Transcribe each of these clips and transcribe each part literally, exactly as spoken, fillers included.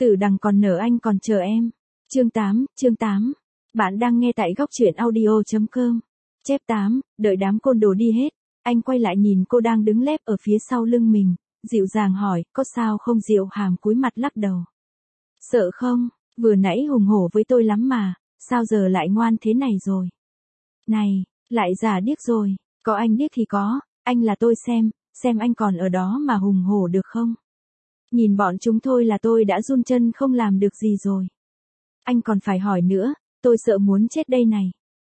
Tử đằng còn nở anh còn chờ em. Chương tám, chương tám. Bạn đang nghe tại góc truyện audio chấm com. Chép tám, đợi đám côn đồ đi hết, anh quay lại nhìn cô đang đứng lép ở phía sau lưng mình, dịu dàng hỏi, có sao không? Diệu Hàm cúi mặt lắc đầu. Sợ không, vừa nãy hùng hổ với tôi lắm mà, sao giờ lại ngoan thế này rồi? Này, lại già điếc rồi, có anh điếc thì có, anh là tôi xem, xem anh còn ở đó mà hùng hổ được không? Nhìn bọn chúng thôi là tôi đã run chân không làm được gì rồi. Anh còn phải hỏi nữa, tôi sợ muốn chết đây này.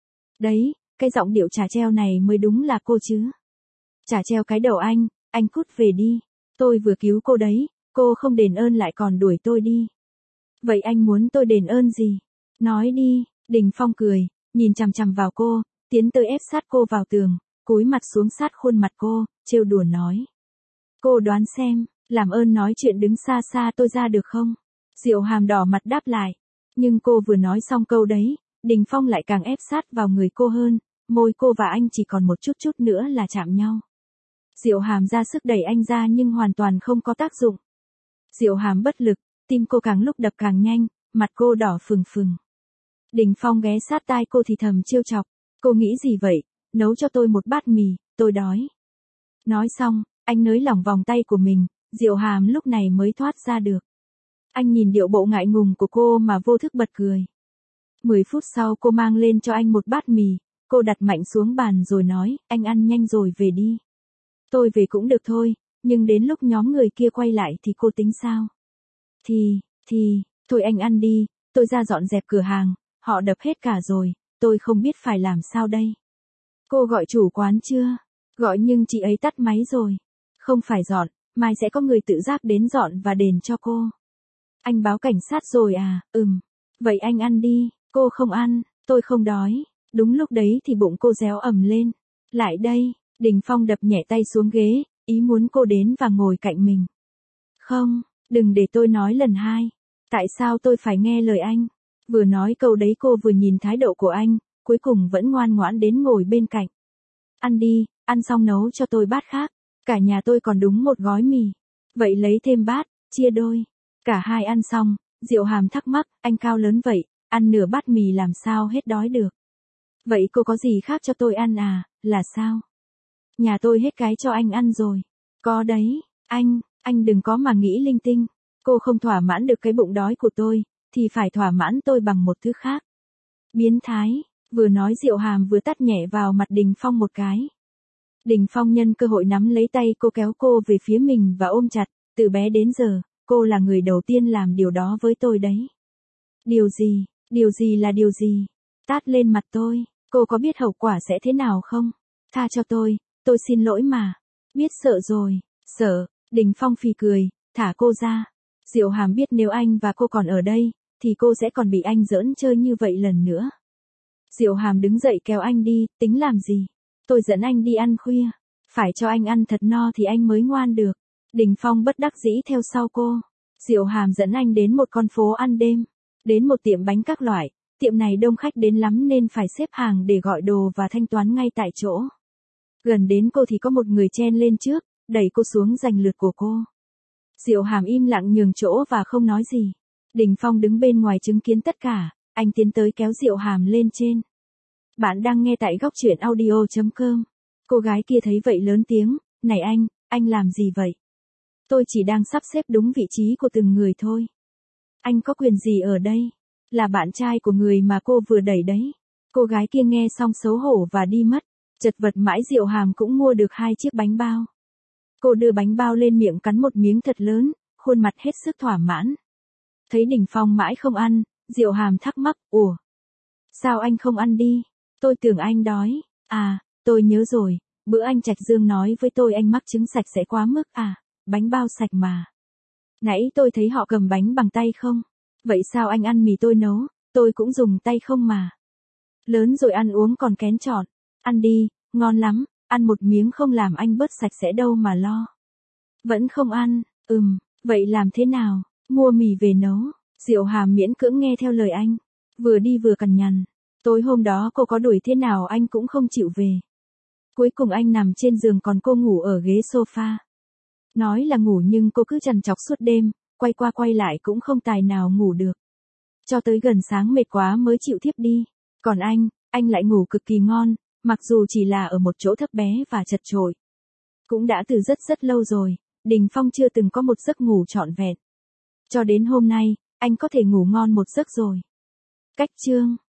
Đấy, cái giọng điệu chả treo này mới đúng là cô chứ. Chả treo cái đầu anh, anh cút về đi. Tôi vừa cứu cô đấy, cô không đền ơn lại còn đuổi tôi đi. Vậy anh muốn tôi đền ơn gì? Nói đi, Đình Phong cười, nhìn chằm chằm vào cô, tiến tới ép sát cô vào tường, cúi mặt xuống sát khuôn mặt cô, trêu đùa nói. Cô đoán xem, làm ơn nói chuyện đứng xa xa tôi ra được không? Diệu Hàm đỏ mặt đáp lại. Nhưng cô vừa nói xong câu đấy, Đình Phong lại càng ép sát vào người cô hơn, môi cô và anh chỉ còn một chút chút nữa là chạm nhau. Diệu Hàm ra sức đẩy anh ra nhưng hoàn toàn không có tác dụng. Diệu Hàm bất lực, tim cô càng lúc đập càng nhanh, mặt cô đỏ phừng phừng. Đình Phong ghé sát tai cô thì thầm trêu chọc, cô nghĩ gì vậy, nấu cho tôi một bát mì, tôi đói. Nói xong, anh nới lỏng vòng tay của mình, Diệu Hàm lúc này mới thoát ra được. Anh nhìn điệu bộ ngại ngùng của cô mà vô thức bật cười. Mười phút sau cô mang lên cho anh một bát mì, cô đặt mạnh xuống bàn rồi nói, anh ăn nhanh rồi về đi. Tôi về cũng được thôi, nhưng đến lúc nhóm người kia quay lại thì cô tính sao? Thì, thì, thôi anh ăn đi, tôi ra dọn dẹp cửa hàng, họ đập hết cả rồi, tôi không biết phải làm sao đây. Cô gọi chủ quán chưa? Gọi nhưng chị ấy tắt máy rồi. Không phải dọn, mai sẽ có người tự giác đến dọn và đền cho cô. Anh báo cảnh sát rồi à? Ừm. Vậy anh ăn đi, cô không ăn, tôi không đói. Đúng lúc đấy thì bụng cô réo ầm lên. Lại đây, Đình Phong đập nhẹ tay xuống ghế, ý muốn cô đến và ngồi cạnh mình. Không, đừng để tôi nói lần hai. Tại sao tôi phải nghe lời anh? Vừa nói câu đấy cô vừa nhìn thái độ của anh, cuối cùng vẫn ngoan ngoãn đến ngồi bên cạnh. Ăn đi, ăn xong nấu cho tôi bát khác. Cả nhà tôi còn đúng một gói mì. Vậy lấy thêm bát, chia đôi. Cả hai ăn xong, Diệu Hàm thắc mắc, anh cao lớn vậy, ăn nửa bát mì làm sao hết đói được. Vậy cô có gì khác cho tôi ăn à, là sao? Nhà tôi hết cái cho anh ăn rồi. Có đấy, anh, anh đừng có mà nghĩ linh tinh. Cô không thỏa mãn được cái bụng đói của tôi, thì phải thỏa mãn tôi bằng một thứ khác. Biến thái, vừa nói Diệu Hàm vừa tát nhẹ vào mặt Đình Phong một cái. Đình Phong nhân cơ hội nắm lấy tay cô kéo cô về phía mình và ôm chặt, từ bé đến giờ, cô là người đầu tiên làm điều đó với tôi đấy. Điều gì, điều gì là điều gì? Tát lên mặt tôi, cô có biết hậu quả sẽ thế nào không? Tha cho tôi, tôi xin lỗi mà. Biết sợ rồi, sợ, Đình Phong phì cười, thả cô ra. Diệu Hàm biết nếu anh và cô còn ở đây, thì cô sẽ còn bị anh giỡn chơi như vậy lần nữa. Diệu Hàm đứng dậy kéo anh đi, tính làm gì? Tôi dẫn anh đi ăn khuya, phải cho anh ăn thật no thì anh mới ngoan được. Đình Phong bất đắc dĩ theo sau cô. Diệu Hàm dẫn anh đến một con phố ăn đêm, đến một tiệm bánh các loại, tiệm này đông khách đến lắm nên phải xếp hàng để gọi đồ và thanh toán ngay tại chỗ. Gần đến cô thì có một người chen lên trước, đẩy cô xuống giành lượt của cô. Diệu Hàm im lặng nhường chỗ và không nói gì. Đình Phong đứng bên ngoài chứng kiến tất cả, anh tiến tới kéo Diệu Hàm lên trên. Bạn đang nghe tại góc truyện audio chấm com. Cô gái kia thấy vậy lớn tiếng, này anh, anh làm gì vậy? Tôi chỉ đang sắp xếp đúng vị trí của từng người thôi. Anh có quyền gì ở đây? Là bạn trai của người mà cô vừa đẩy đấy. Cô gái kia nghe xong xấu hổ và đi mất. Chật vật mãi Diệu Hàm cũng mua được hai chiếc bánh bao. Cô đưa bánh bao lên miệng cắn một miếng thật lớn, khuôn mặt hết sức thỏa mãn. Thấy Đình Phong mãi không ăn, Diệu Hàm thắc mắc, ủa? Sao anh không ăn đi? Tôi tưởng anh đói. À, tôi nhớ rồi, bữa anh Trạch Dương nói với tôi anh mắc chứng sạch sẽ quá mức à, bánh bao sạch mà. Nãy tôi thấy họ cầm bánh bằng tay không? Vậy sao anh ăn mì tôi nấu, tôi cũng dùng tay không mà. Lớn rồi ăn uống còn kén chọn. Ăn đi, ngon lắm, ăn một miếng không làm anh bớt sạch sẽ đâu mà lo. Vẫn không ăn, ừm, vậy làm thế nào? Mua mì về nấu. Diệu Hàm miễn cưỡng nghe theo lời anh, vừa đi vừa cằn nhằn. Tối hôm đó cô có đuổi thế nào anh cũng không chịu về. Cuối cùng anh nằm trên giường còn cô ngủ ở ghế sofa. Nói là ngủ nhưng cô cứ trằn trọc suốt đêm, quay qua quay lại cũng không tài nào ngủ được. Cho tới gần sáng mệt quá mới chịu thiếp đi. Còn anh, anh lại ngủ cực kỳ ngon, mặc dù chỉ là ở một chỗ thấp bé và chật chội. Cũng đã từ rất rất lâu rồi, Đình Phong chưa từng có một giấc ngủ trọn vẹn. Cho đến hôm nay, anh có thể ngủ ngon một giấc rồi. Cách chương